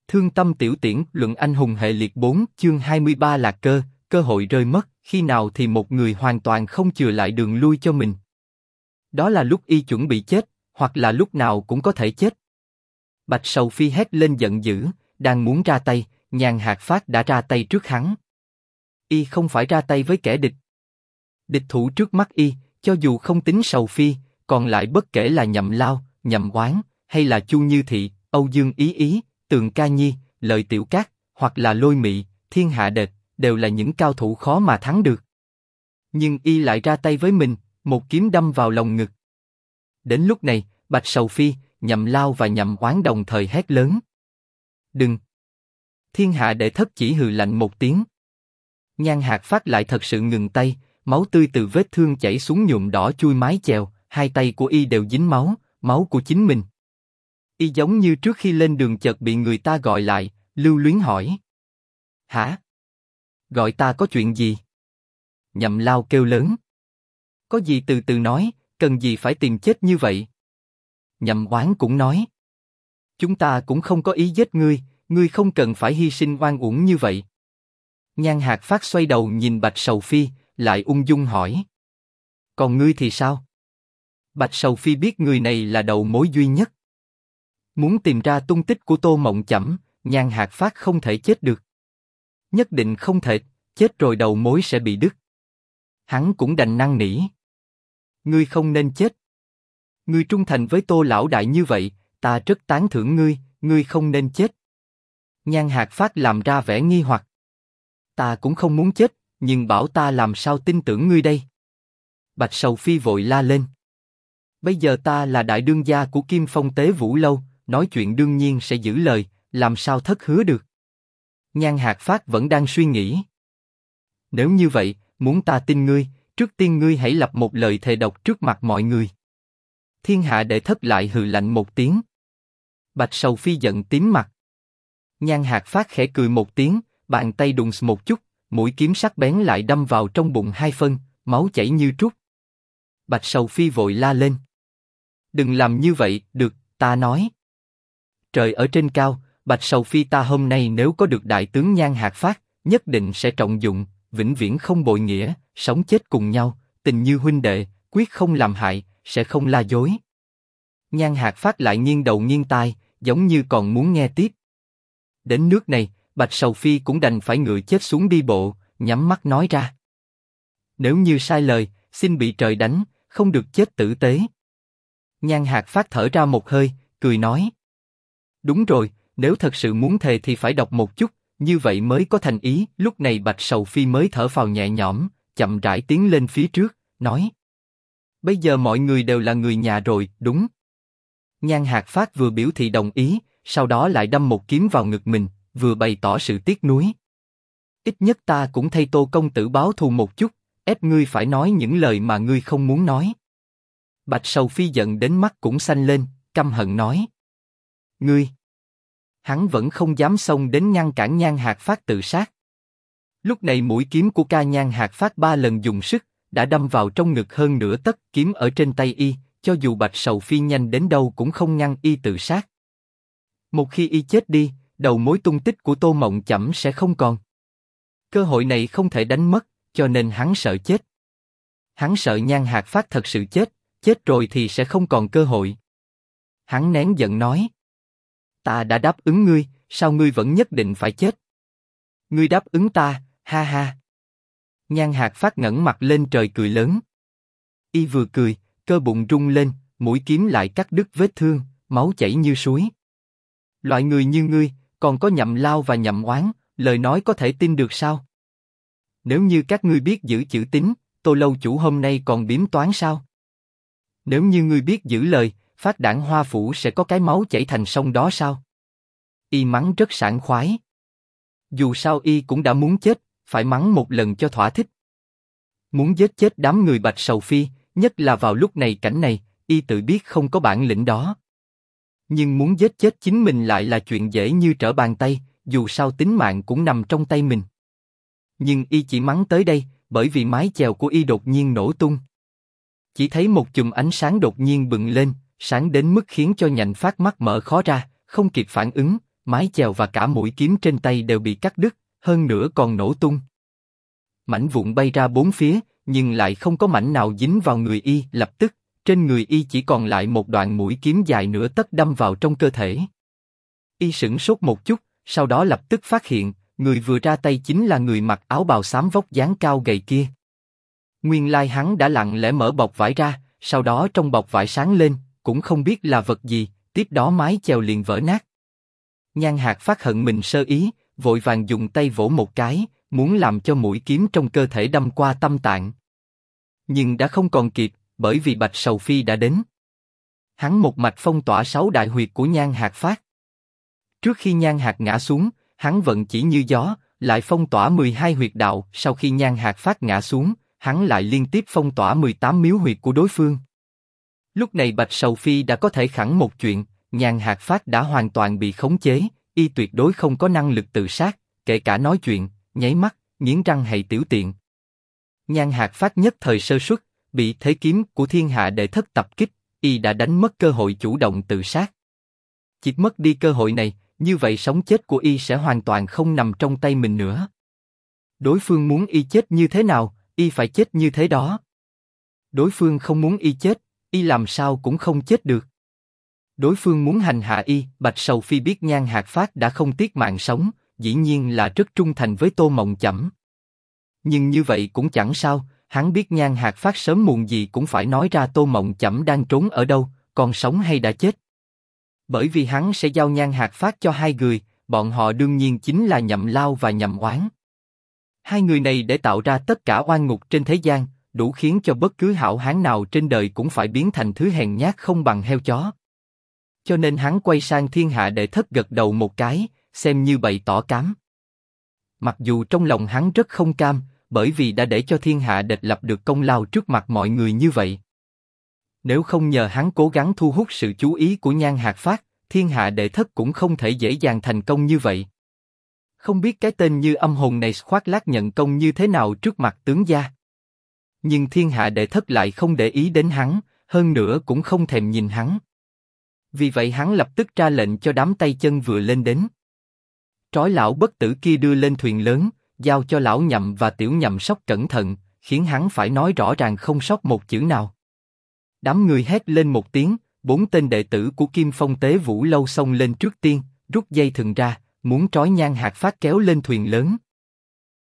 Thương tâm tiểu tiễn, luận anh hùng hệ liệt 4, chương 23 là cơ hội rơi mất, khi nào thì một người hoàn toàn không chừa lại đường lui cho mình. Đó là lúc y chuẩn bị chết, hoặc là lúc nào cũng có thể chết. Bạch Sầu Phi hét lên giận dữ, đang muốn ra tay, Nhan Hạc Phát đã ra tay trước hắn. Y không phải ra tay với kẻ địch. Địch thủ trước mắt y, cho dù không tính Sầu Phi, còn lại bất kể là Nhậm Lao, Nhậm Oán, hay là Chu Như Thị, Âu Dương Ý Ý, Tường Ca Nhi, Lợi Tiểu Cát, hoặc là Lôi Mị, Thiên Hạ Đệt, đều là những cao thủ khó mà thắng được. Nhưng y lại ra tay với mình, một kiếm đâm vào lồng ngực. Đến lúc này, Bạch Sầu Phi, Nhậm Lao và Nhậm Oán đồng thời hét lớn. Đừng! Thiên Hạ Đệ Thất chỉ hừ lạnh một tiếng. Nhan Hạc Phát lại thật sự ngừng tay, máu tươi từ vết thương chảy xuống nhuộm đỏ chui mái chèo, hai tay của y đều dính máu, máu của chính mình. Y giống như trước khi lên đường chợt bị người ta gọi lại, lưu luyến hỏi. Hả? Gọi ta có chuyện gì? Nhậm Lao kêu lớn. Có gì từ từ nói, cần gì phải tìm chết như vậy? Nhậm Oán cũng nói. Chúng ta cũng không có ý giết ngươi, ngươi không cần phải hy sinh oan uổng như vậy. Nhan Hạc Phát xoay đầu nhìn Bạch Sầu Phi, lại ung dung hỏi. Còn ngươi thì sao? Bạch Sầu Phi biết người này là đầu mối duy nhất. Muốn tìm ra tung tích của Tô Mộng Chẩm, Nhan Hạc Phát không thể chết được. Nhất định không thể, chết rồi đầu mối sẽ bị đứt. Hắn cũng đành năn nỉ. Ngươi không nên chết. Ngươi trung thành với Tô lão đại như vậy, ta rất tán thưởng ngươi, ngươi không nên chết. Nhan Hạc Phát làm ra vẻ nghi hoặc. Ta cũng không muốn chết, nhưng bảo ta làm sao tin tưởng ngươi đây? Bạch Sầu Phi vội la lên. Bây giờ ta là đại đương gia của Kim Phong Tế Vũ Lâu, nói chuyện đương nhiên sẽ giữ lời, làm sao thất hứa được? Nhan Hạc Phát vẫn đang suy nghĩ. Nếu như vậy, muốn ta tin ngươi, trước tiên ngươi hãy lập một lời thề độc trước mặt mọi người. Thiên Hạ Đệ Thất lại hừ lạnh một tiếng. Bạch Sầu Phi giận tím mặt. Nhan Hạc Phát khẽ cười một tiếng, bàn tay đụng một chút, mũi kiếm sắc bén lại đâm vào trong bụng hai phân, máu chảy như trút. Bạch Sầu Phi vội la lên. Đừng làm như vậy, được, ta nói. Trời ở trên cao, Bạch Sầu Phi ta hôm nay nếu có được đại tướng Nhan Hạc Phát, nhất định sẽ trọng dụng, vĩnh viễn không bội nghĩa, sống chết cùng nhau, tình như huynh đệ, quyết không làm hại, sẽ không la dối. Nhan Hạc Phát lại nghiêng đầu nghiêng tai, giống như còn muốn nghe tiếp. Đến nước này, Bạch Sầu Phi cũng đành phải ngựa chết xuống đi bộ, nhắm mắt nói ra. Nếu như sai lời, xin bị trời đánh, không được chết tử tế. Nhan Hạc Phát thở ra một hơi, cười nói. Đúng rồi, nếu thật sự muốn thề thì phải đọc một chút, như vậy mới có thành ý. Lúc này Bạch Sầu Phi mới thở phào nhẹ nhõm, chậm rãi tiến lên phía trước, nói. Bây giờ mọi người đều là người nhà rồi, đúng? Nhan Hạc Phát vừa biểu thị đồng ý, sau đó lại đâm một kiếm vào ngực mình, vừa bày tỏ sự tiếc nuối. Ít nhất ta cũng thay Tô công tử báo thù một chút, ép ngươi phải nói những lời mà ngươi không muốn nói. Bạch Sầu Phi giận đến mắt cũng xanh lên, căm hận nói. Ngươi! Hắn vẫn không dám xông đến ngăn cản Nhan Hạc Phát tự sát. Lúc này mũi kiếm của ca Nhan Hạc Phát 3 lần dùng sức, đã đâm vào trong ngực hơn nửa tấc, kiếm ở trên tay y, cho dù Bạch Sầu Phi nhanh đến đâu cũng không ngăn y tự sát. Một khi y chết đi, đầu mối tung tích của Tô Mộng Chẩm sẽ không còn. Cơ hội này không thể đánh mất, cho nên hắn sợ chết. Hắn sợ Nhan Hạc Phát thật sự chết, chết rồi thì sẽ không còn cơ hội. Hắn nén giận nói. Ta đã đáp ứng ngươi, sao ngươi vẫn nhất định phải chết? Ngươi đáp ứng ta, ha ha. Nhan Hạc Phát ngẩng mặt lên trời cười lớn. Y vừa cười, cơ bụng rung lên, mũi kiếm lại cắt đứt vết thương, máu chảy như suối. Loại người như ngươi, còn có Nhậm Lao và Nhậm Oán, lời nói có thể tin được sao? Nếu như các ngươi biết giữ chữ tín, Tô lâu chủ hôm nay còn biếm toán sao? Nếu như ngươi biết giữ lời, Phát Đảng Hoa Phủ sẽ có cái máu chảy thành sông đó sao? Y mắng rất sảng khoái. Dù sao y cũng đã muốn chết, phải mắng một lần cho thỏa thích. Muốn giết chết đám người Bạch Sầu Phi, nhất là vào lúc này cảnh này, y tự biết không có bản lĩnh đó. Nhưng muốn giết chết chính mình lại là chuyện dễ như trở bàn tay, dù sao tính mạng cũng nằm trong tay mình. Nhưng y chỉ mắng tới đây, bởi vì mái chèo của y đột nhiên nổ tung. Chỉ thấy một chùm ánh sáng đột nhiên bừng lên, sáng đến mức khiến cho Nhành Phát mắt mở khó ra, không kịp phản ứng, mái chèo và cả mũi kiếm trên tay đều bị cắt đứt, hơn nữa còn nổ tung. Mảnh vụn bay ra bốn phía, nhưng lại không có mảnh nào dính vào người y. Lập tức, trên người y chỉ còn lại một đoạn mũi kiếm dài nửa tấc đâm vào trong cơ thể. Y sửng sốt một chút, sau đó lập tức phát hiện, người vừa ra tay chính là người mặc áo bào xám vóc dáng cao gầy kia. Nguyên lai hắn đã lặng lẽ mở bọc vải ra, sau đó trong bọc vải sáng lên, cũng không biết là vật gì, tiếp đó mái chèo liền vỡ nát. Nhan Hạc phát hận mình sơ ý, vội vàng dùng tay vỗ một cái, muốn làm cho mũi kiếm trong cơ thể đâm qua tâm tạng. Nhưng đã không còn kịp, bởi vì Bạch Sầu Phi đã đến. Hắn một mạch phong tỏa 6 đại huyệt của Nhan Hạc phát. Trước khi Nhan Hạc ngã xuống, hắn vận chỉ như gió, lại phong tỏa 12 huyệt đạo. Sau khi Nhan Hạc phát ngã xuống, hắn lại liên tiếp phong tỏa 18 miếu huyệt của đối phương. Lúc này Bạch Sầu Phi đã có thể khẳng một chuyện, Nhan Hạc phát đã hoàn toàn bị khống chế, y tuyệt đối không có năng lực tự sát, kể cả nói chuyện, nháy mắt, nghiến răng hay tiểu tiện. Nhan Hạc phát nhất thời sơ suất, bị thế kiếm của thiên hạ đệ thất tập kích, y đã đánh mất cơ hội chủ động tự sát. Chỉ mất đi cơ hội này, như vậy sống chết của y sẽ hoàn toàn không nằm trong tay mình nữa. Đối phương muốn y chết như thế nào, y phải chết như thế đó. Đối phương không muốn y chết, y làm sao cũng không chết được. Đối phương muốn hành hạ y. Bạch Sầu Phi biết Nhan Hạc phát đã không tiếc mạng sống, dĩ nhiên là rất trung thành với Tô Mộng Chẩm. Nhưng như vậy cũng chẳng sao, hắn biết Nhan Hạc phát sớm muộn gì cũng phải nói ra Tô Mộng Chẩm đang trốn ở đâu, còn sống hay đã chết. Bởi vì hắn sẽ giao Nhan Hạc phát cho hai người, bọn họ đương nhiên chính là Nhậm Lao và Nhậm Oán. Hai người này để tạo ra tất cả oan ngục trên thế gian, đủ khiến cho bất cứ hảo hán nào trên đời cũng phải biến thành thứ hèn nhát không bằng heo chó. Cho nên hắn quay sang thiên hạ đệ thất gật đầu một cái, xem như bày tỏ cám. Mặc dù trong lòng hắn rất không cam, bởi vì đã để cho thiên hạ địch lập được công lao trước mặt mọi người như vậy. Nếu không nhờ hắn cố gắng thu hút sự chú ý của Nhan Hạc phát, thiên hạ đệ thất cũng không thể dễ dàng thành công như vậy. Không biết cái tên như âm hồn này khoác lác nhận công như thế nào trước mặt tướng gia. Nhưng thiên hạ đệ thất lại không để ý đến hắn, hơn nữa cũng không thèm nhìn hắn. Vì vậy hắn lập tức ra lệnh cho đám tay chân vừa lên đến. Trói lão bất tử kia đưa lên thuyền lớn, giao cho lão Nhậm và tiểu Nhậm Sóc cẩn thận, khiến hắn phải nói rõ ràng không sót một chữ nào. Đám người hét lên một tiếng, 4 tên đệ tử của Kim Phong Tế Vũ Lâu xông lên trước tiên, rút dây thừng ra, muốn trói Nhan Hạc phát kéo lên thuyền lớn.